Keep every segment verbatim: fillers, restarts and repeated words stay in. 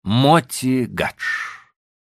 Моти Гадж.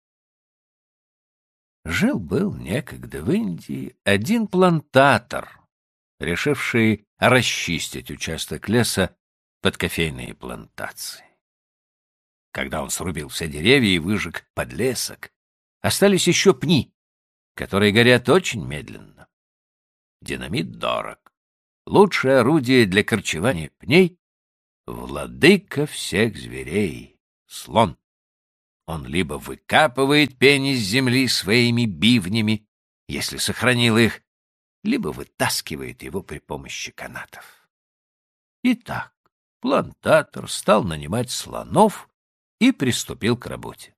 Жил-был некогда в Индии один плантатор, решивший расчистить участок леса под кофейные плантации. Когда он срубил все деревья и выжег подлесок, остались еще пни, которые горят очень медленно. Динамит дорог. Лучшее орудие для корчевания пней — владыка всех зверей — слон. Он либо выкапывает пень из земли своими бивнями, если сохранил их, либо вытаскивает его при помощи канатов. Итак, плантатор стал нанимать слонов и приступил к работе.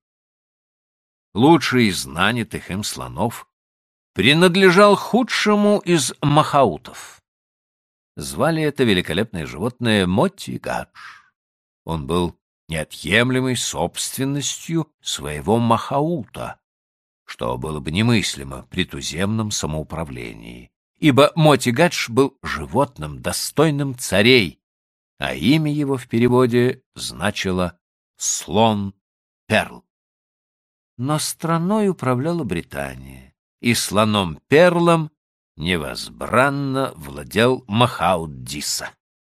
Лучший из нанятых им слонов принадлежал худшему из махаутов. Звали это великолепное животное Моти Гадж. Он был неотъемлемой собственностью своего махаута, что было бы немыслимо при туземном самоуправлении, ибо Моти Гадж был животным, достойным царей, а имя его в переводе значило «слон Перл». Но страной управляла Британия, и слоном Перлом невозбранно владел махаут Диса.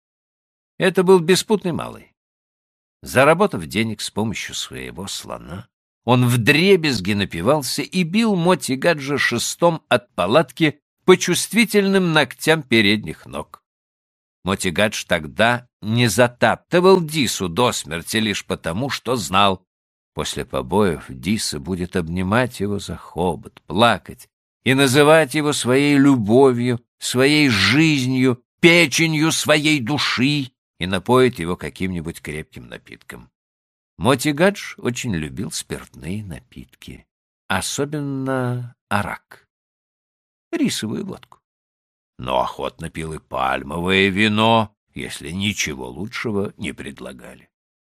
Это был беспутный малый. Заработав денег с помощью своего слона, он вдребезги напивался и бил Моти Гаджа шестом от палатки по чувствительным ногтям передних ног. Моти Гадж тогда не затаптывал Дису до смерти лишь потому, что знал, после побоев Диса будет обнимать его за хобот, плакать и называть его своей любовью, своей жизнью, печенью своей души, и напоит его каким-нибудь крепким напитком. Моти Гадж очень любил спиртные напитки, особенно арак, рисовую водку. Но охотно пил и пальмовое вино, если ничего лучшего не предлагали.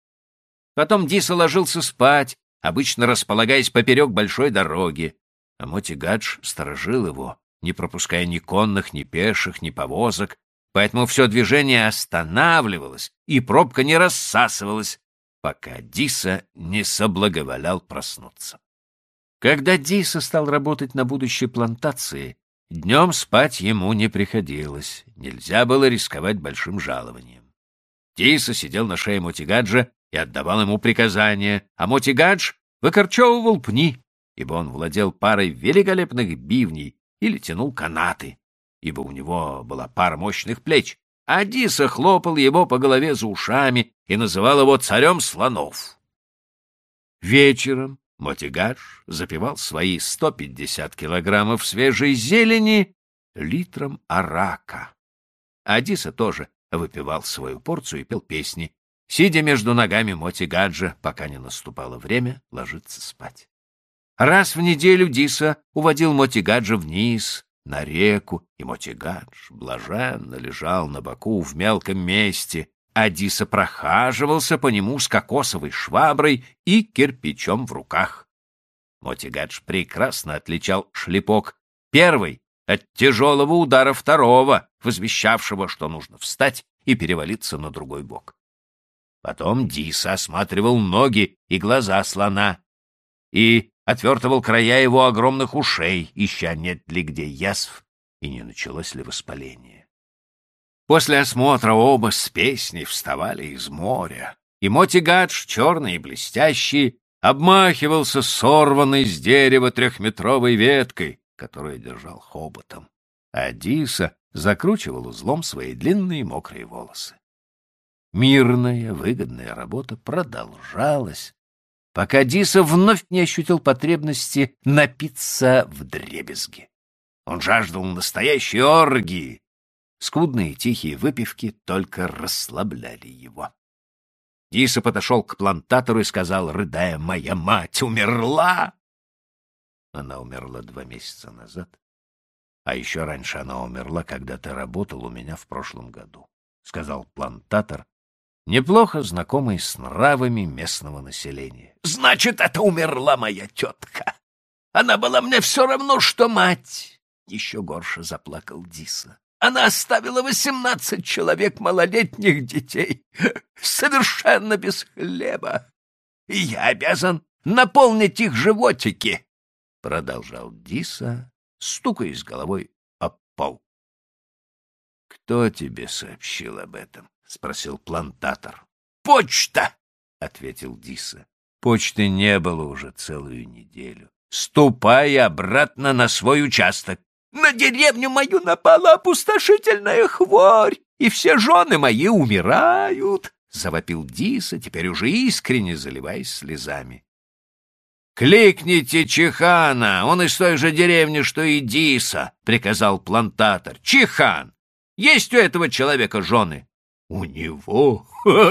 Потом Диса ложился спать, обычно располагаясь поперек большой дороги, а Моти Гадж сторожил его, не пропуская ни конных, ни пеших, ни повозок, поэтому все движение останавливалось, и пробка не рассасывалась, пока Диса не соблаговолял проснуться. Когда Диса стал работать на будущей плантации, днем спать ему не приходилось, нельзя было рисковать большим жалованием. Диса сидел на шее Моти Гаджа и отдавал ему приказания, а Моти Гадж выкорчевывал пни, ибо он владел парой великолепных бивней или тянул канаты, ибо у него была пара мощных плеч, а Диса хлопал его по голове за ушами и называл его царем слонов. Вечером Моти Гадж запивал свои сто пятьдесят килограммов свежей зелени литром арака, а Диса тоже выпивал свою порцию и пел песни, сидя между ногами Моти Гаджа, пока не наступало время ложиться спать. Раз в неделю Диса уводил Моти Гаджа вниз, на реку, и Моти Гадж блаженно лежал на боку в мелком месте, а Диса прохаживался по нему с кокосовой шваброй и кирпичом в руках. Моти Гадж прекрасно отличал шлепок первый от тяжелого удара второго, возвещавшего, что нужно встать и перевалиться на другой бок. Потом Диса осматривал ноги и глаза слона и отвертывал края его огромных ушей, ища, нет ли где язв и не началось ли воспаление. После осмотра оба с песней вставали из моря, и Моти Гадж, черный и блестящий, обмахивался сорванной с дерева трехметровой веткой, которую держал хоботом, а Диса закручивал узлом свои длинные мокрые волосы. Мирная, выгодная работа продолжалась, пока Диса вновь не ощутил потребности напиться вдребезги. Он жаждал настоящей оргии. Скудные тихие выпивки только расслабляли его. Диса подошел к плантатору и сказал, рыдая: «Моя мать умерла!» Она умерла два месяца назад, а еще раньше она умерла, когда ты работал у меня в прошлом году, — сказал плантатор, неплохо знакомый с нравами местного населения. — Значит, это умерла моя тетка. Она была мне все равно, что мать. Еще горше заплакал Диса. Она оставила восемнадцать человек малолетних детей, совершенно без хлеба. и я обязан наполнить их животики, — продолжал Диса, стукаясь головой об пол. — Кто тебе сообщил об этом? — спросил плантатор. — Почта! — ответил Диса. Почты не было уже целую неделю. Ступай обратно на свой участок. На деревню мою напала опустошительная хворь, и все жены мои умирают, — завопил Диса, теперь уже искренне заливаясь слезами. — Кликните Чихана, он из той же деревни, что и Диса, — приказал плантатор. — Чихан, есть у этого человека жены? — У него?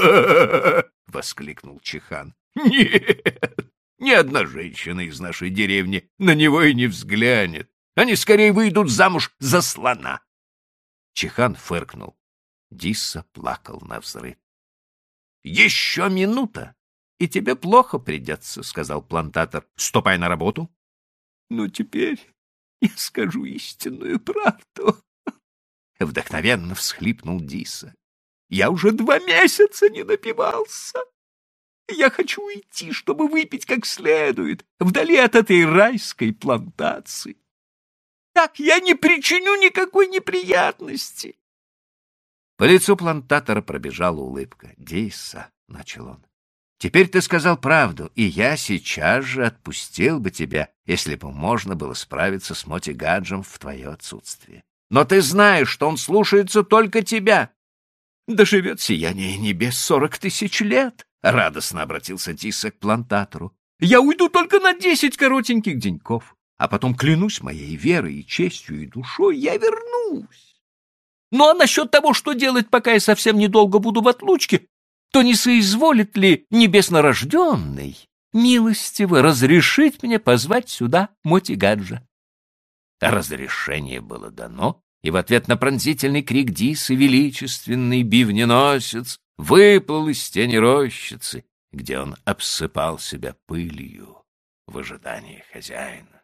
— воскликнул Чихан. — Нет, ни одна женщина из нашей деревни на него и не взглянет. Они скорее выйдут замуж за слона. Чихан фыркнул. Диса плакал навзрыд. — Еще минута, и тебе плохо придется, — сказал плантатор. — Ступай на работу. — Но теперь я скажу истинную правду. Вдохновенно всхлипнул Диса. — Я уже два месяца не напивался. Я хочу уйти, чтобы выпить как следует, вдали от этой райской плантации. Так я не причиню никакой неприятности. По лицу плантатора пробежала улыбка. — Диса, — начал он, — теперь ты сказал правду, и я сейчас же отпустил бы тебя, если бы можно было справиться с Моти Гаджем в твое отсутствие. Но ты знаешь, что он слушается только тебя. Доживет сияние небес сорок тысяч лет, — радостно обратился Диса к плантатору. — Я уйду только на десять коротеньких деньков, а потом, клянусь моей верой и честью и душой, я вернусь. Ну а насчет того, что делать, пока я совсем недолго буду в отлучке, то не соизволит ли небеснорожденный милостиво разрешить мне позвать сюда Моти Гаджа? Разрешение было дано, и в ответ на пронзительный крик Дисы величественный бивненосец выплыл из тени рощицы, где он обсыпал себя пылью в ожидании хозяина.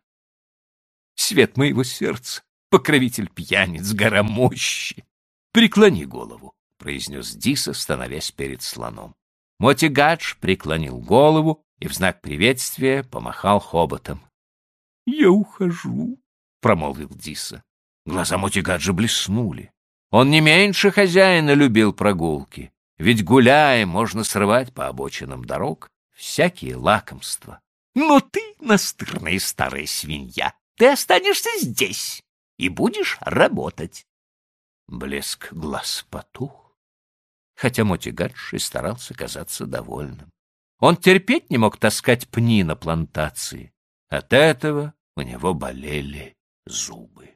Свет моего сердца, покровитель пьяниц, гора мощи, преклони голову, — произнес Диса, становясь перед слоном. Моти Гадж преклонил голову и в знак приветствия помахал хоботом. — Я ухожу, — промолвил Диса. Глаза Моти Гаджа блеснули. Он не меньше хозяина любил прогулки, ведь, гуляя, можно срывать по обочинам дорог всякие лакомства. — Но ты, настырная старая свинья, ты останешься здесь и будешь работать. Блеск глаз потух, хотя Моти Гадж и старался казаться довольным. Он терпеть не мог таскать пни на плантации. От этого у него болели зубы.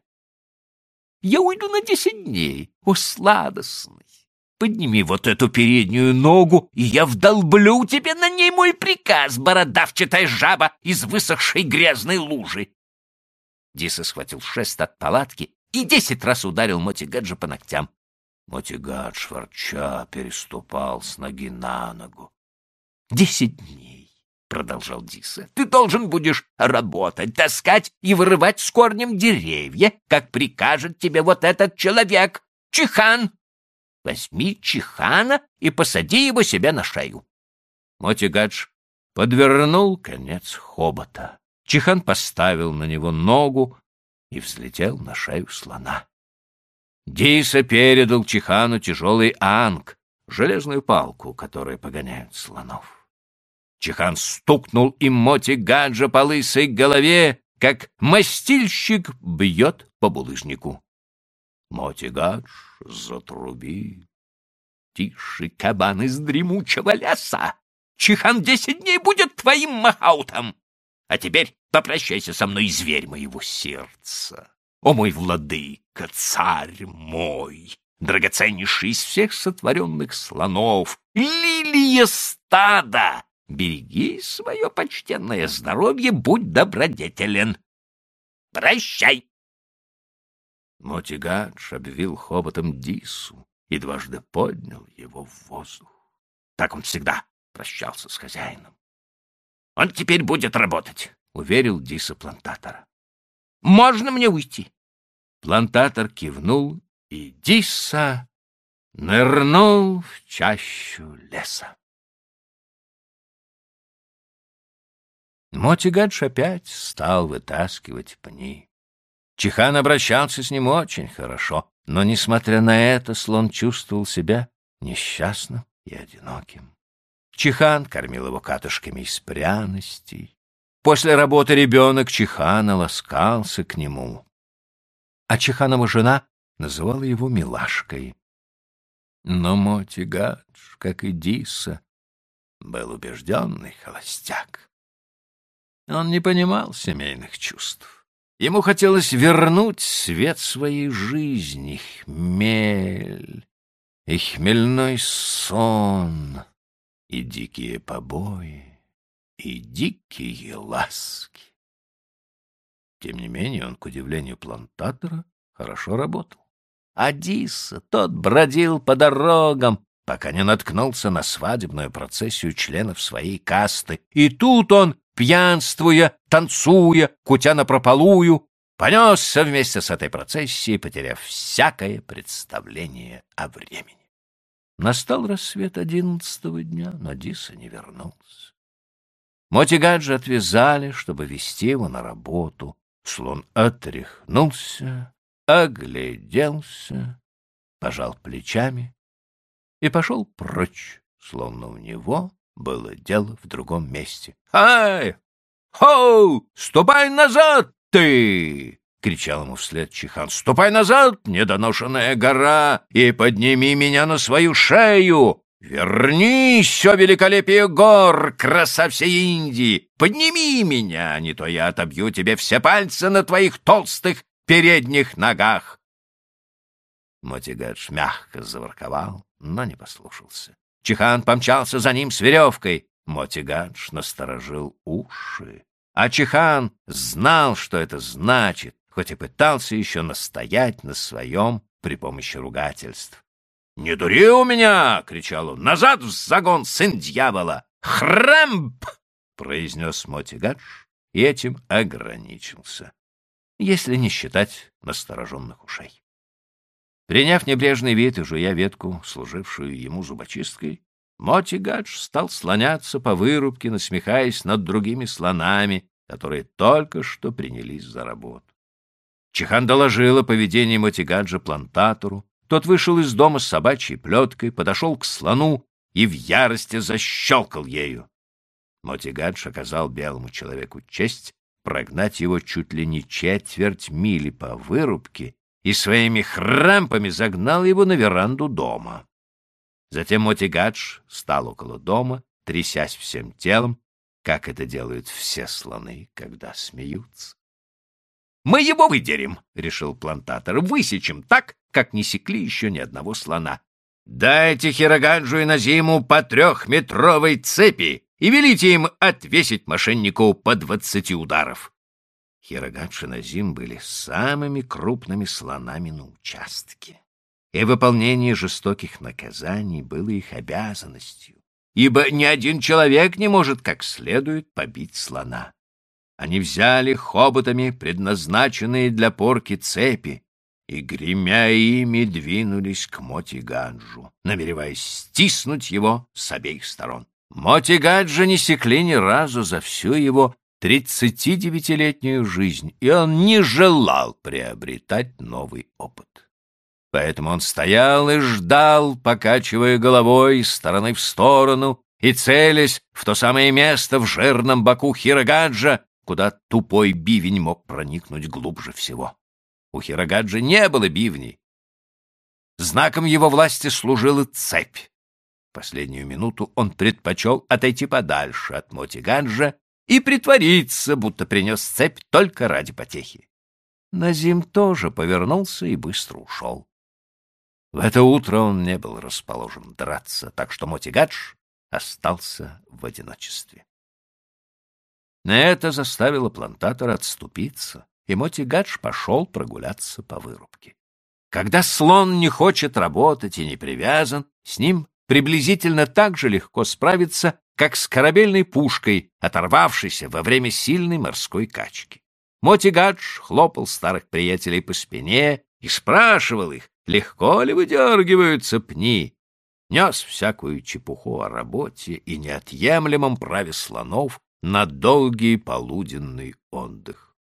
— Я уйду на десять дней, о сладостный! Подними вот эту переднюю ногу, и я вдолблю тебе на ней мой приказ, бородавчатая жаба из высохшей грязной лужи. Диса схватил шест от палатки и десять раз ударил Моти Гаджа по ногтям. Моти Гадж, ворча, переступал с ноги на ногу. — Десять дней, — продолжал Диса, — ты должен будешь работать, таскать и вырывать с корнем деревья, как прикажет тебе вот этот человек, Чихан. Возьми Чихана и посади его себе на шею. Моти Гадж подвернул конец хобота. Чихан поставил на него ногу и взлетел на шею слона. Диса передал Чихану тяжелый анг, железную палку, которой погоняют слонов. Чихан стукнул им Моти Гаджа по лысой голове, как мастильщик бьет по булыжнику. Моти Гадж затрубил. — Тише, кабан из дремучего леса! Чихан десять дней будет твоим махаутом! А теперь попрощайся со мной, зверь моего сердца. О мой владыка, царь мой, драгоценнейший из всех сотворенных слонов, лилия стада! Береги свое почтенное здоровье, будь добродетелен. Прощай! Моти Гадж обвил хоботом Дису и дважды поднял его в воздух. Так он всегда прощался с хозяином. — Он теперь будет работать, — уверил Диса плантатора. — Можно мне уйти? Плантатор кивнул, и Диса нырнул в чащу леса. Мотигадж опять стал вытаскивать пни. Чихан обращался с ним очень хорошо, но, несмотря на это, слон чувствовал себя несчастным и одиноким. Чихан кормил его катышками из пряностей. После работы ребенок Чихана ласкался к нему, а Чиханова жена называла его милашкой. Но Мотигадж, как и Диса, был убежденный холостяк. Он не понимал семейных чувств. Ему хотелось вернуть свет своей жизни, хмель и хмельной сон, и дикие побои, и дикие ласки. Тем не менее он, к удивлению плантатора, хорошо работал. А Диса, тот бродил по дорогам, пока не наткнулся на свадебную процессию членов своей касты. И тут он, пьянствуя, танцуя, кутя напропалую, понесся вместе с этой процессией, потеряв всякое представление о времени. Настал рассвет одиннадцатого дня, но Диса не вернулся. Мотигаджа отвязали, чтобы везти его на работу. Слон отряхнулся, огляделся, пожал плечами и пошел прочь, словно у него было дело в другом месте. «Ай! Хоу! Ступай назад, ты!» — кричал ему вслед Чихан. «Ступай назад, недоношенная гора, и подними меня на свою шею! Вернись, все великолепие гор, краса всей Индии! Подними меня, не то я отобью тебе все пальцы на твоих толстых передних ногах!» Мотигадж мягко заворковал, но не послушался. Чихан помчался за ним с веревкой. Мотигадж насторожил уши. А Чихан знал, что это значит, хоть и пытался еще настоять на своем при помощи ругательств. «Не дури у меня!» — кричал он. «Назад в загон, сын дьявола! Хрэмп!» — произнес Мотигадж и этим ограничился, если не считать настороженных ушей. Приняв небрежный вид и жуя ветку, служившую ему зубочисткой, Мотигадж стал слоняться по вырубке, насмехаясь над другими слонами, которые только что принялись за работу. Чихан доложил о поведении Мотигаджа плантатору. Тот вышел из дома с собачьей плеткой, подошел к слону и в ярости защелкал ею. Мотигадж оказал белому человеку честь прогнать его чуть ли не четверть мили по вырубке и своими хрампами загнал его на веранду дома. Затем Мотигадж стал около дома, трясясь всем телом, как это делают все слоны, когда смеются. «Мы его выдерем», — решил плантатор, — «высечем так, как не секли еще ни одного слона. Дайте Хирагаджу и Назиму по трехметровой цепи и велите им отвесить мошеннику по двадцати ударов». Хирагадж и Назим были самыми крупными слонами на участке, и выполнение жестоких наказаний было их обязанностью, ибо ни один человек не может как следует побить слона. Они взяли хоботами предназначенные для порки цепи и, гремя ими, двинулись к Мотигаджу, намереваясь стиснуть его с обеих сторон. Мотигаджа не секли ни разу за всю его тридцатидевятилетнюю жизнь, и он не желал приобретать новый опыт. Поэтому он стоял и ждал, покачивая головой из стороны в сторону и целясь в то самое место в жирном боку Хирагаджа, куда тупой бивень мог проникнуть глубже всего. У Хирагаджа не было бивней. Знаком его власти служила цепь. В последнюю минуту он предпочел отойти подальше от Мотигаджа и притвориться, будто принес цепь только ради потехи. Назим тоже повернулся и быстро ушел. В это утро он не был расположен драться, так что Мотигадж остался в одиночестве. Это заставило плантатора отступиться, и Мотигадж пошел прогуляться по вырубке. Когда слон не хочет работать и не привязан, с ним приблизительно так же легко справиться, как с корабельной пушкой, оторвавшейся во время сильной морской качки. Мотигадж хлопал старых приятелей по спине и спрашивал их, легко ли выдергиваются пни, нес всякую чепуху о работе и неотъемлемом праве слонов на долгий полуденный отдых.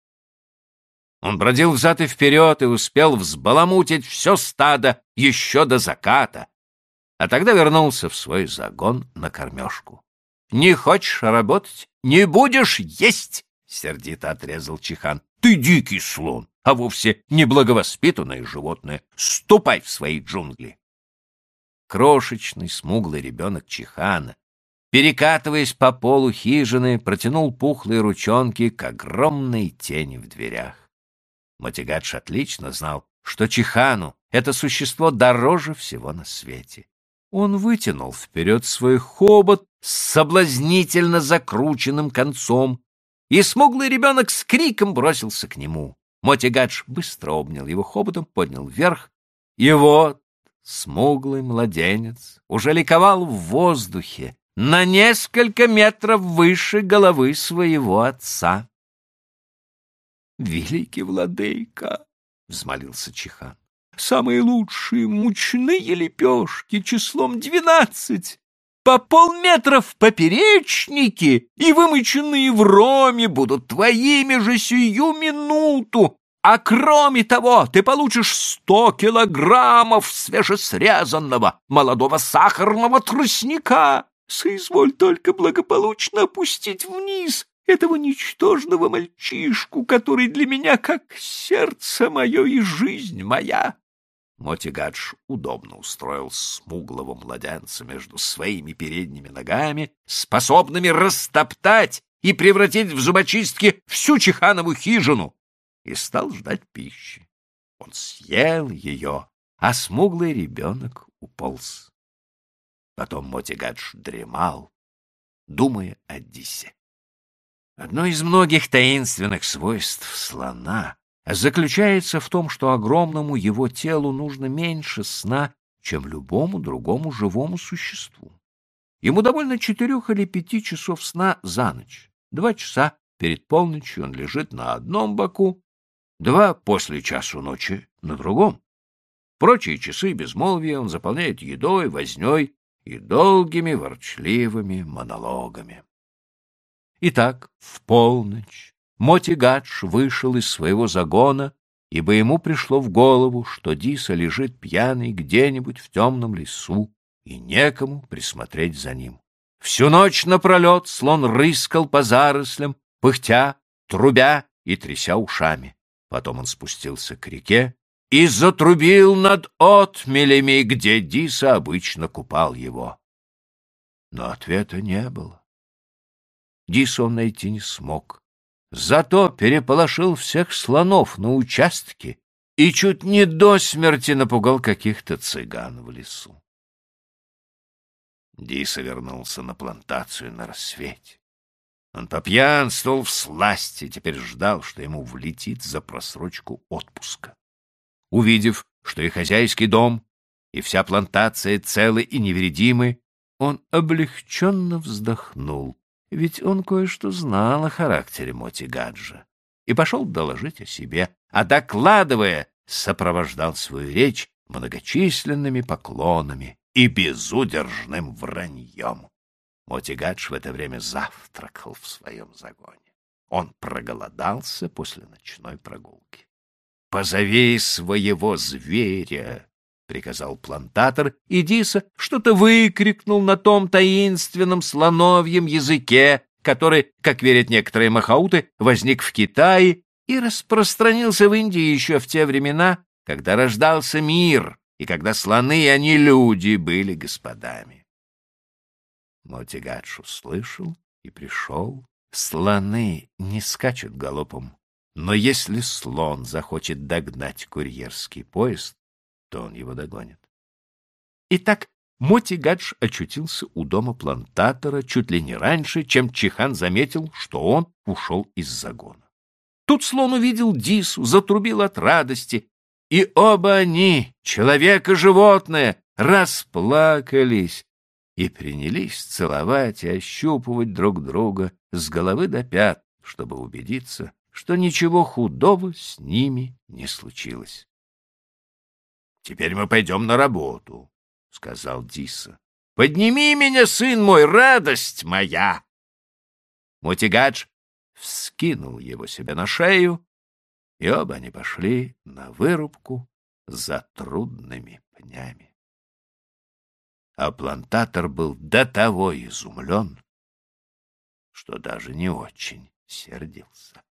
Он бродил взад и вперед и успел взбаламутить все стадо еще до заката, а тогда вернулся в свой загон на кормежку. — Не хочешь работать? Не будешь есть! — сердито отрезал Чихан. — Ты дикий слон, а вовсе не благовоспитанное животное. Ступай в свои джунгли. Крошечный, смуглый ребенок Чихана, перекатываясь по полу хижины, протянул пухлые ручонки к огромной тени в дверях. Мотигадж отлично знал, что Чихану это существо дороже всего на свете. Он вытянул вперед свой хобот с соблазнительно закрученным концом, и смуглый ребенок с криком бросился к нему. Мотигадж быстро обнял его хоботом, поднял вверх, и вот смуглый младенец уже ликовал в воздухе на несколько метров выше головы своего отца. «Великий владыка!» — взмолился Чихан. «Самые лучшие мучные лепешки числом двенадцать, по полметра в поперечнике и вымоченные в роме будут твоими же сию минуту, а кроме того ты получишь сто килограммов свежесрезанного молодого сахарного тростника. Соизволь только благополучно опустить вниз этого ничтожного мальчишку, который для меня как сердце мое и жизнь моя». Мотигадж удобно устроил смуглого младенца между своими передними ногами, способными растоптать и превратить в зубочистки всю Чиханову хижину, и стал ждать пищи. Он съел ее, а смуглый ребенок уполз. Потом Мотигадж дремал, думая о Дисе. Одно из многих таинственных свойств слона заключается в том, что огромному его телу нужно меньше сна, чем любому другому живому существу. Ему довольно четырех или пяти часов сна за ночь. Два часа перед полночью он лежит на одном боку, два после часу ночи на другом. Прочие часы безмолвия он заполняет едой, вознёй и долгими ворчливыми монологами. Итак, в полночь Мотигадж вышел из своего загона, ибо ему пришло в голову, что Диса лежит пьяный где-нибудь в темном лесу, и некому присмотреть за ним. Всю ночь напролет слон рыскал по зарослям, пыхтя, трубя и тряся ушами. Потом он спустился к реке и затрубил над отмелями, где Диса обычно купал его. Но ответа не было. Дису он найти не смог. Зато переполошил всех слонов на участке и чуть не до смерти напугал каких-то цыган в лесу. Диса вернулся на плантацию на рассвете. Он попьянствовал всласть и теперь ждал, что ему влетит за просрочку отпуска. Увидев, что и хозяйский дом, и вся плантация целы и невредимы, он облегченно вздохнул, ведь он кое-что знал о характере Мотигаджа, и пошел доложить о себе, а, докладывая, сопровождал свою речь многочисленными поклонами и безудержным враньем. Мотигадж в это время завтракал в своем загоне. Он проголодался после ночной прогулки. — Позови своего зверя! — приказал плантатор, и Диса что-то выкрикнул на том таинственном слоновьем языке, который, как верят некоторые махауты, возник в Китае и распространился в Индии еще в те времена, когда рождался мир, и когда слоны, а не люди, были господами. Мотигадж услышал и пришел. Слоны не скачут галопом, но если слон захочет догнать курьерский поезд, то он его догонит. Итак, Мотигадж очутился у дома плантатора чуть ли не раньше, чем Чихан заметил, что он ушел из загона. Тут слон увидел Дису, затрубил от радости, и оба они, человек и животное, расплакались и принялись целовать и ощупывать друг друга с головы до пят, чтобы убедиться, что ничего худого с ними не случилось. — Теперь мы пойдем на работу, — сказал Диса. — Подними меня, сын мой, радость моя! Мутигадж вскинул его себе на шею, и оба они пошли на вырубку за трудными пнями. А плантатор был до того изумлен, что даже не очень сердился.